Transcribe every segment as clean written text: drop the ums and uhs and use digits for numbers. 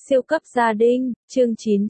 Siêu cấp gia đình, chương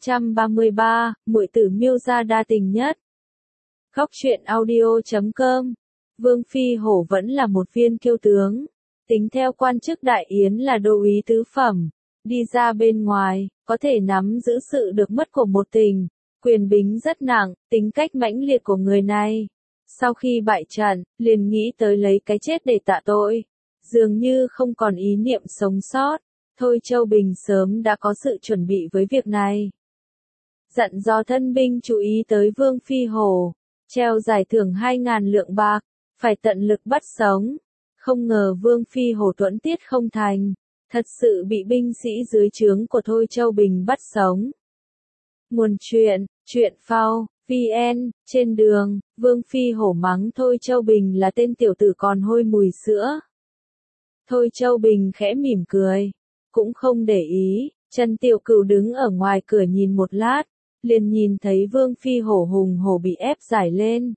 933, muội tử Miêu gia đa tình nhất. Góc truyện audio.com. Vương Phi Hổ vẫn là một viên kiêu tướng, tính theo quan chức đại yến là đô úy tứ phẩm, đi ra bên ngoài, có thể nắm giữ sự được mất của một tình, quyền bính rất nặng, tính cách mãnh liệt của người này. Sau khi bại trận, liền nghĩ tới lấy cái chết để tạ tội, dường như không còn ý niệm sống sót. Thôi Châu Bình sớm đã có sự chuẩn bị với việc này. Dặn dò thân binh chú ý tới Vương Phi Hổ, treo giải thưởng 2.000 lượng bạc, phải tận lực bắt sống. Không ngờ Vương Phi Hổ tuẫn tiết không thành, thật sự bị binh sĩ dưới trướng của Thôi Châu Bình bắt sống. Nguồn truyện, truyện phao, VN, trên đường, Vương Phi Hổ mắng Thôi Châu Bình là tên tiểu tử còn hôi mùi sữa. Thôi Châu Bình khẽ mỉm cười, cũng không để ý. Trần Tiểu Cửu đứng ở ngoài cửa nhìn một lát, liền nhìn thấy Vương Phi Hổ hùng hổ bị ép giải lên.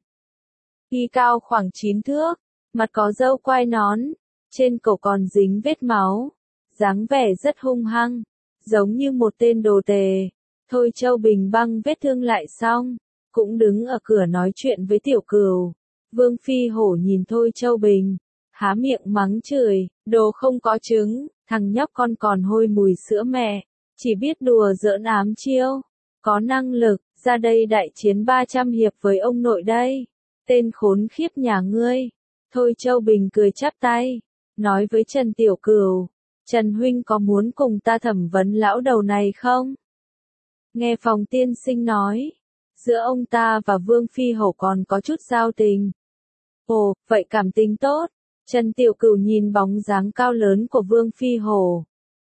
Y cao khoảng 9 thước, mặt có râu quai nón, trên cổ còn dính vết máu, dáng vẻ rất hung hăng, giống như một tên đồ tể. Thôi Châu Bình băng vết thương lại xong, cũng đứng ở cửa nói chuyện với Tiểu Cửu. Vương Phi Hổ nhìn Thôi Châu Bình, há miệng mắng chửi, đồ không có trứng, thằng nhóc con còn hôi mùi sữa mẹ, chỉ biết đùa giỡn ám chiêu, có năng lực, ra đây đại chiến 300 hiệp với ông nội đây, tên khốn khiếp nhà ngươi. Thôi Châu Bình cười chắp tay, nói với Trần Tiểu Cửu, Trần huynh có muốn cùng ta thẩm vấn lão đầu này không? Nghe Phòng tiên sinh nói, giữa ông ta và Vương Phi Hổ còn có chút giao tình. Ồ, vậy cảm tình tốt. Trần Tiểu Cửu nhìn bóng dáng cao lớn của Vương Phi Hổ,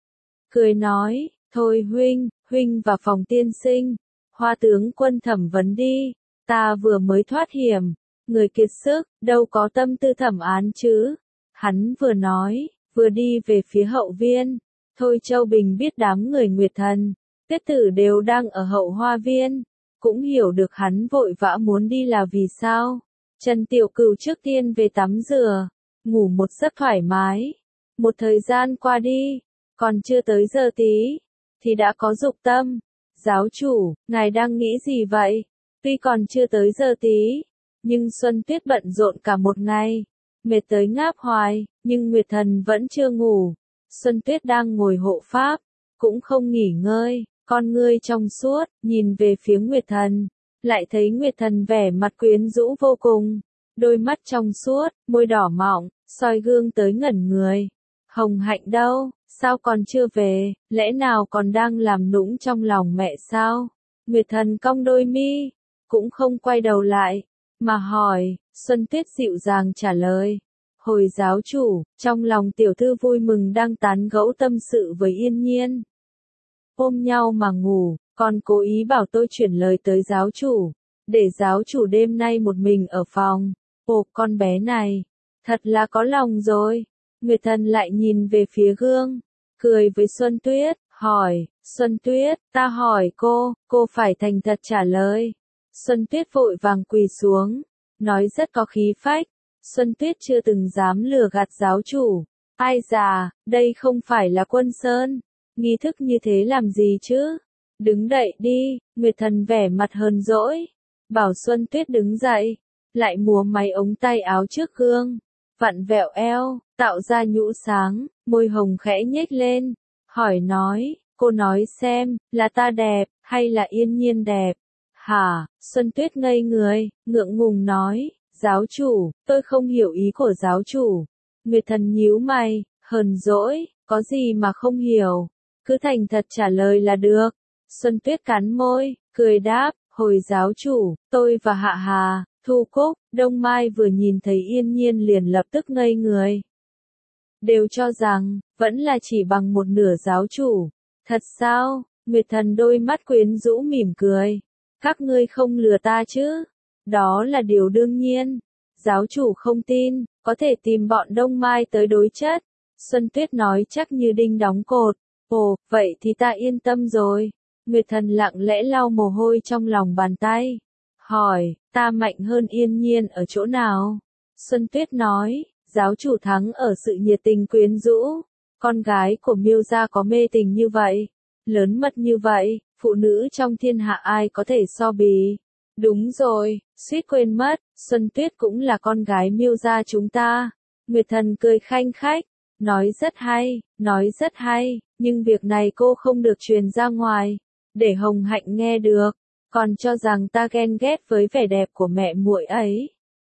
cười nói, thôi huynh và Phòng tiên sinh, Hoa tướng quân thẩm vấn đi, ta vừa mới thoát hiểm, người kiệt sức, đâu có tâm tư thẩm án chứ. Hắn vừa nói, vừa đi về phía hậu viên. Thôi Châu Bình biết đám người Nguyệt Thần, Tiết Tử đều đang ở hậu hoa viên, cũng hiểu được hắn vội vã muốn đi là vì sao. Trần Tiểu Cửu trước tiên về tắm rửa, ngủ một giấc thoải mái. Một thời gian qua đi, còn chưa tới giờ tí, thì đã có dục tâm. Giáo chủ, ngài đang nghĩ gì vậy? Tuy còn chưa tới giờ tí, nhưng Xuân Tuyết bận rộn cả một ngày, mệt tới ngáp hoài, nhưng Nguyệt Thần vẫn chưa ngủ. Xuân Tuyết đang ngồi hộ pháp, cũng không nghỉ ngơi, con ngươi trong suốt, nhìn về phía Nguyệt Thần, lại thấy Nguyệt Thần vẻ mặt quyến rũ vô cùng. Đôi mắt trong suốt, môi đỏ mọng, soi gương tới ngẩn người. Hồng Hạnh đâu, sao còn chưa về, lẽ nào còn đang làm nũng trong lòng mẹ sao? Nguyệt Thần cong đôi mi, cũng không quay đầu lại, mà hỏi. Xuân Tuyết dịu dàng trả lời, hồi giáo chủ, trong lòng tiểu thư vui mừng đang tán gẫu tâm sự với Yên Nhiên. Ôm nhau mà ngủ, còn cố ý bảo tôi chuyển lời tới giáo chủ, để giáo chủ đêm nay một mình ở phòng. Ồ, con bé này, thật là có lòng rồi. Nguyệt Thần lại nhìn về phía gương, cười với Xuân Tuyết, hỏi, Xuân Tuyết, ta hỏi cô phải thành thật trả lời. Xuân Tuyết vội vàng quỳ xuống, nói rất có khí phách. Xuân Tuyết chưa từng dám lừa gạt giáo chủ. Ai già, đây không phải là Quân Sơn, nghi thức như thế làm gì chứ? Đứng dậy đi. Nguyệt Thần vẻ mặt hờn dỗi, bảo Xuân Tuyết đứng dậy. Lại múa máy ống tay áo trước gương, vặn vẹo eo, tạo ra nhũ sáng, môi hồng khẽ nhếch lên, hỏi nói, cô nói xem, là ta đẹp, hay là Yên Nhiên đẹp? Hả? Xuân Tuyết ngây người, ngượng ngùng nói, giáo chủ, tôi không hiểu ý của giáo chủ. Nguyệt Thần nhíu mày, hờn dỗi, có gì mà không hiểu, cứ thành thật trả lời là được. Xuân Tuyết cắn môi, cười đáp, hồi giáo chủ, tôi và Hạ Hà, Thu Cúc, Đông Mai vừa nhìn thấy Yên Nhiên liền lập tức ngây người. Đều cho rằng, vẫn là chỉ bằng một nửa giáo chủ. Thật sao? Nguyệt Thần đôi mắt quyến rũ mỉm cười. Các ngươi không lừa ta chứ? Đó là điều đương nhiên. Giáo chủ không tin, có thể tìm bọn Đông Mai tới đối chất. Xuân Tuyết nói chắc như đinh đóng cột. Ồ, vậy thì ta yên tâm rồi. Nguyệt Thần lặng lẽ lau mồ hôi trong lòng bàn tay. Hỏi, ta mạnh hơn Yên Nhiên ở chỗ nào? Xuân Tuyết nói, giáo chủ thắng ở sự nhiệt tình quyến rũ. Con gái của Miêu gia có mê tình như vậy, Lớn mật như vậy, phụ nữ trong thiên hạ ai có thể so bì. Đúng rồi, suýt quên mất, Xuân Tuyết cũng là con gái Miêu gia chúng ta. Nguyệt Thần cười khanh khách, nói rất hay, nhưng việc này cô không được truyền ra ngoài, để Hồng Hạnh nghe được, còn cho rằng ta ghen ghét với vẻ đẹp của mẹ muội ấy.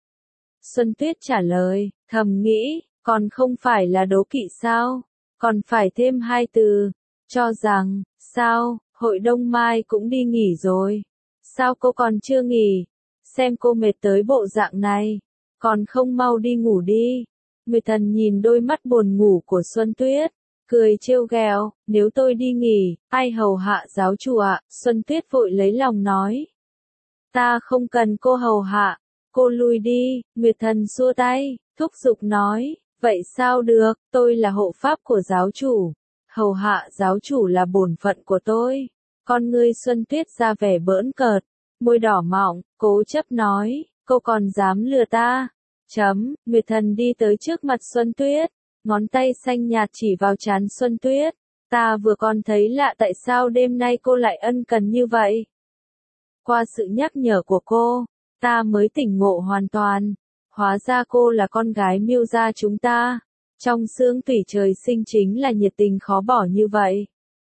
Xuân Tuyết trả lời, thầm nghĩ, còn không phải là đố kỵ sao, còn phải thêm hai từ, cho rằng, sao, hội đông mai cũng đi nghỉ rồi. Sao cô còn chưa nghỉ? Xem cô mệt tới bộ dạng này, còn không mau đi ngủ đi. Nguyệt Thần nhìn đôi mắt buồn ngủ của Xuân Tuyết, cười trêu ghẹo, nếu tôi đi nghỉ, ai hầu hạ giáo chủ ạ? Xuân Tuyết vội lấy lòng nói. Ta không cần cô hầu hạ, cô lui đi. Nguyệt Thần xua tay, thúc giục nói, vậy sao được, tôi là hộ pháp của giáo chủ, hầu hạ giáo chủ là bổn phận của tôi. Con ngươi Xuân Tuyết ra vẻ bỡn cợt, môi đỏ mọng, cố chấp nói, cô còn dám lừa ta. Nguyệt Thần đi tới trước mặt Xuân Tuyết, ngón tay xanh nhạt chỉ vào trán Xuân Tuyết. Ta vừa còn thấy lạ tại sao đêm nay cô lại ân cần như vậy. Qua sự nhắc nhở của cô, ta mới tỉnh ngộ hoàn toàn. Hóa ra cô là con gái Miêu gia chúng ta. Trong xương tủy trời sinh chính là nhiệt tình khó bỏ như vậy.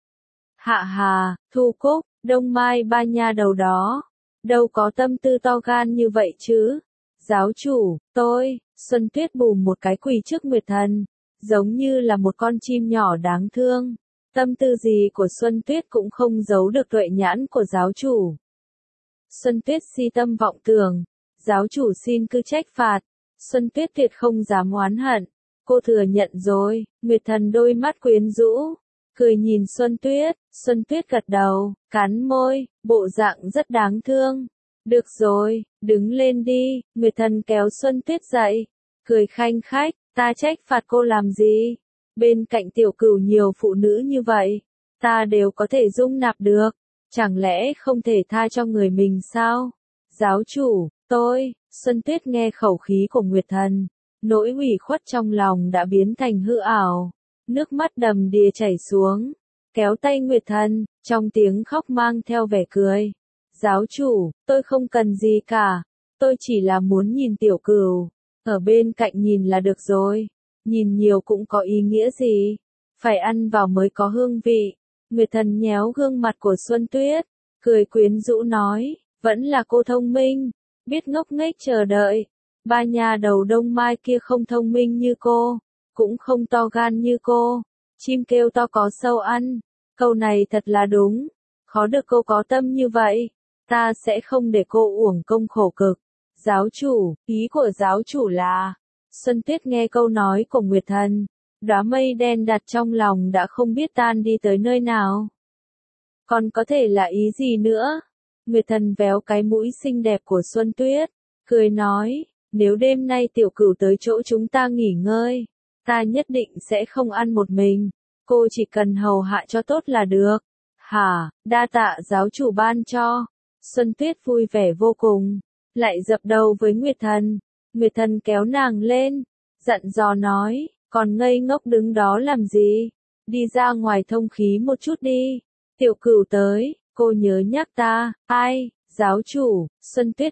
Hạ Hà, Thu Cúc, Đông Mai ba nha đầu đó, đâu có tâm tư to gan như vậy chứ. Giáo chủ, tôi, Xuân Tuyết bùm một cái quỳ trước Nguyệt Thần, giống như là một con chim nhỏ đáng thương. Tâm tư gì của Xuân Tuyết cũng không giấu được tuệ nhãn của giáo chủ. Xuân Tuyết si tâm vọng tưởng, giáo chủ xin cứ trách phạt. Xuân Tuyết tuyệt không dám oán hận, cô thừa nhận rồi. Nguyệt Thần đôi mắt quyến rũ, cười nhìn Xuân Tuyết gật đầu, cắn môi, bộ dạng rất đáng thương. Được rồi, đứng lên đi. Nguyệt Thần kéo Xuân Tuyết dậy, cười khanh khách, ta trách phạt cô làm gì? Bên cạnh Tiểu Cửu nhiều phụ nữ như vậy, ta đều có thể dung nạp được, chẳng lẽ không thể tha cho người mình sao? Giáo chủ, tôi, Xuân Tuyết nghe khẩu khí của Nguyệt Thần, nỗi ủy khuất trong lòng đã biến thành hư ảo, nước mắt đầm đìa chảy xuống, kéo tay Nguyệt Thần, trong tiếng khóc mang theo vẻ cười. Giáo chủ, tôi không cần gì cả, tôi chỉ là muốn nhìn Tiểu Cửu, ở bên cạnh nhìn là được rồi, nhìn nhiều cũng có ý nghĩa gì, phải ăn vào mới có hương vị. Nguyệt Thần nhéo gương mặt của Xuân Tuyết, cười quyến rũ nói, vẫn là cô thông minh, biết ngốc nghếch chờ đợi. Ba nhà đầu Đông Mai kia không thông minh như cô, cũng không to gan như cô, chim kêu to có sâu ăn, câu này thật là đúng, khó được cô có tâm như vậy, ta sẽ không để cô uổng công khổ cực. Giáo chủ, ý của giáo chủ là, Xuân Tuyết nghe câu nói của Nguyệt Thần, đóa mây đen đặt trong lòng đã không biết tan đi tới nơi nào. Còn có thể là ý gì nữa? Nguyệt Thần véo cái mũi xinh đẹp của Xuân Tuyết, cười nói, nếu đêm nay Tiểu Cửu tới chỗ chúng ta nghỉ ngơi, ta nhất định sẽ không ăn một mình, cô chỉ cần hầu hạ cho tốt là được. Hả, đa tạ giáo chủ ban cho. Xuân Tuyết vui vẻ vô cùng, lại dập đầu với Nguyệt Thần. Nguyệt Thần kéo nàng lên, dặn dò nói, còn ngây ngốc đứng đó làm gì? Đi ra ngoài thông khí một chút đi. Tiểu Cửu tới, cô nhớ nhắc ta. Ai? Giáo chủ. Xuân Tuyết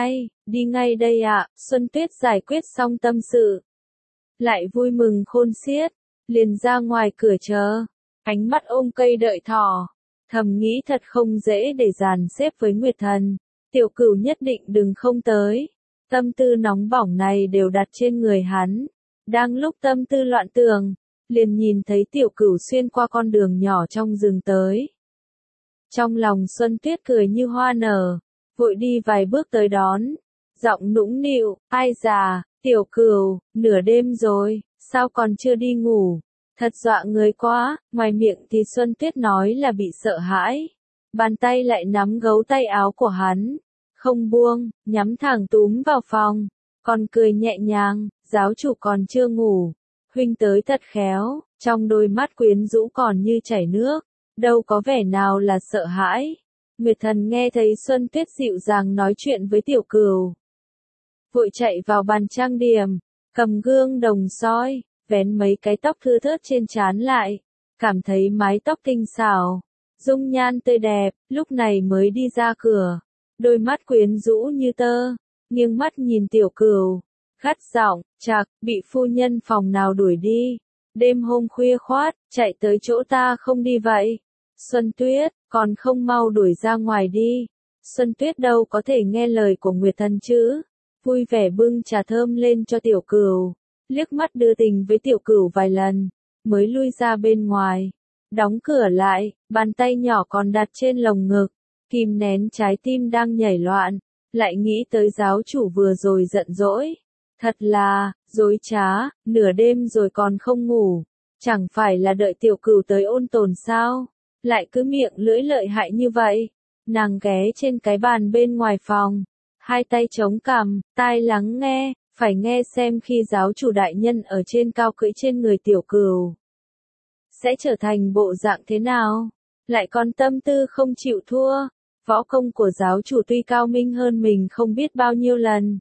đi ngay đây ạ. Xuân Tuyết giải quyết xong tâm sự, lại vui mừng khôn xiết, liền ra ngoài cửa chờ, ánh mắt ôm cây đợi thỏ, thầm nghĩ thật không dễ để dàn xếp với Nguyệt Thần. Tiểu Cửu nhất định đừng không tới. Tâm tư nóng bỏng này đều đặt trên người hắn. Đang lúc tâm tư loạn tưởng, liền nhìn thấy Tiểu Cửu xuyên qua con đường nhỏ trong rừng tới. Trong lòng Xuân Tuyết cười như hoa nở, vội đi vài bước tới đón, giọng nũng nịu, ai già, Tiểu Cửu, nửa đêm rồi, sao còn chưa đi ngủ? Thật dọa người quá. Ngoài miệng thì Xuân Tuyết nói là bị sợ hãi, bàn tay lại nắm gấu tay áo của hắn, không buông, nhắm thẳng túm vào phòng, còn cười nhẹ nhàng, giáo chủ còn chưa ngủ, huynh tới thật khéo, trong đôi mắt quyến rũ còn như chảy nước, đâu có vẻ nào là sợ hãi. Nguyệt Thần nghe thấy Xuân Tuyết dịu dàng nói chuyện với Tiểu Cửu, vội chạy vào bàn trang điểm, cầm gương đồng soi, vén mấy cái tóc thưa thớt trên trán lại, cảm thấy mái tóc tinh xảo, dung nhan tươi đẹp, lúc này mới đi ra cửa, đôi mắt quyến rũ như tơ, nghiêng mắt nhìn Tiểu Cửu, gắt giọng, "Chạc, bị phu nhân phòng nào đuổi đi? Đêm hôm khuya khoắt, chạy tới chỗ ta không đi vậy? Xuân Tuyết, còn không mau đuổi ra ngoài đi." Xuân Tuyết đâu có thể nghe lời của Nguyệt Thần chứ, vui vẻ bưng trà thơm lên cho Tiểu Cửu, liếc mắt đưa tình với Tiểu Cửu vài lần, mới lui ra bên ngoài, đóng cửa lại, bàn tay nhỏ còn đặt trên lồng ngực, kìm nén trái tim đang nhảy loạn, lại nghĩ tới giáo chủ vừa rồi giận dỗi. Thật là, dối trá, nửa đêm rồi còn không ngủ, chẳng phải là đợi Tiểu Cửu tới ôn tồn sao, lại cứ miệng lưỡi lợi hại như vậy. Nàng ghé trên cái bàn bên ngoài phòng, hai tay chống cằm, tai lắng nghe, phải nghe xem khi giáo chủ đại nhân ở trên cao cưỡi trên người Tiểu Cửu sẽ trở thành bộ dạng thế nào, lại còn tâm tư không chịu thua. Võ công của giáo chủ tuy cao minh hơn mình không biết bao nhiêu lần,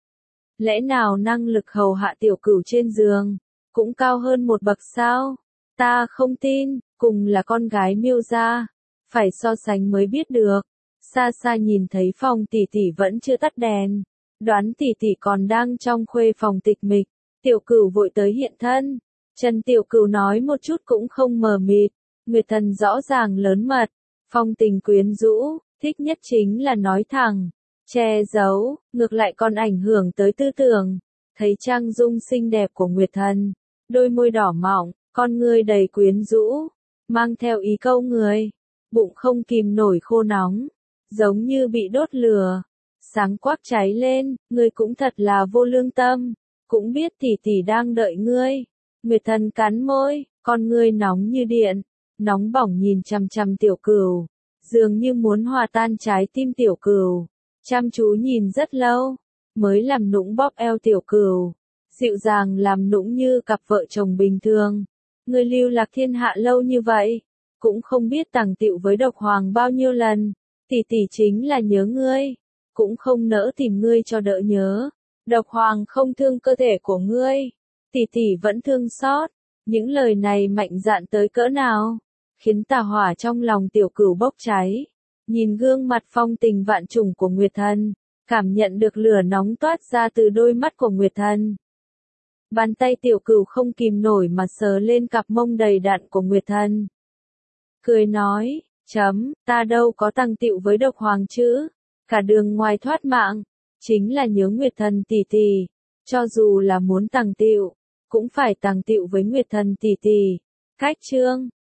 lẽ nào năng lực hầu hạ Tiểu Cửu trên giường cũng cao hơn một bậc sao? Ta không tin, cùng là con gái Miêu gia, phải so sánh mới biết được. Xa xa nhìn thấy phòng tỷ tỷ vẫn chưa tắt đèn, đoán tỷ tỷ còn đang trong khuê phòng tịch mịch, Tiểu Cửu vội tới hiện thân. Trần Tiểu Cửu nói một chút cũng không mờ mịt, Nguyệt Thần rõ ràng lớn mật, phong tình quyến rũ, thích nhất chính là nói thẳng, che giấu, ngược lại còn ảnh hưởng tới tư tưởng. Thấy trang dung xinh đẹp của Nguyệt Thần, đôi môi đỏ mọng, con ngươi đầy quyến rũ, mang theo ý câu người, bụng không kìm nổi khô nóng, giống như bị đốt lửa, sáng quắc cháy lên, ngươi cũng thật là vô lương tâm, cũng biết tỷ tỷ đang đợi ngươi. Nguyệt Thần cắn môi, con ngươi nóng như điện, nóng bỏng nhìn chằm chằm Tiểu Cửu, dường như muốn hòa tan trái tim Tiểu Cửu, chăm chú nhìn rất lâu, mới làm nũng bóp eo Tiểu Cửu, dịu dàng làm nũng như cặp vợ chồng bình thường. Ngươi lưu lạc thiên hạ lâu như vậy, cũng không biết tàng tiệu với Độc Hoàng bao nhiêu lần, tỷ tỷ chính là nhớ ngươi, cũng không nỡ tìm ngươi cho đỡ nhớ. Độc Hoàng không thương cơ thể của ngươi, tỷ tỷ vẫn thương xót. Những lời này mạnh dạn tới cỡ nào, khiến tà hỏa trong lòng Tiểu Cửu bốc cháy. Nhìn gương mặt phong tình vạn trùng của Nguyệt Thần, cảm nhận được lửa nóng toát ra từ đôi mắt của Nguyệt Thần. Bàn tay Tiểu Cửu không kìm nổi mà sờ lên cặp mông đầy đặn của Nguyệt Thần. Cười nói, ta đâu có tàng tiệu với Độc Hoàng chứ, cả đường ngoài thoát mạng, chính là nhớ Nguyệt Thần tỷ tỷ, cho dù là muốn tàng tiệu, cũng phải tàng tiệu với Nguyệt Thần tỷ tỷ. Cách chương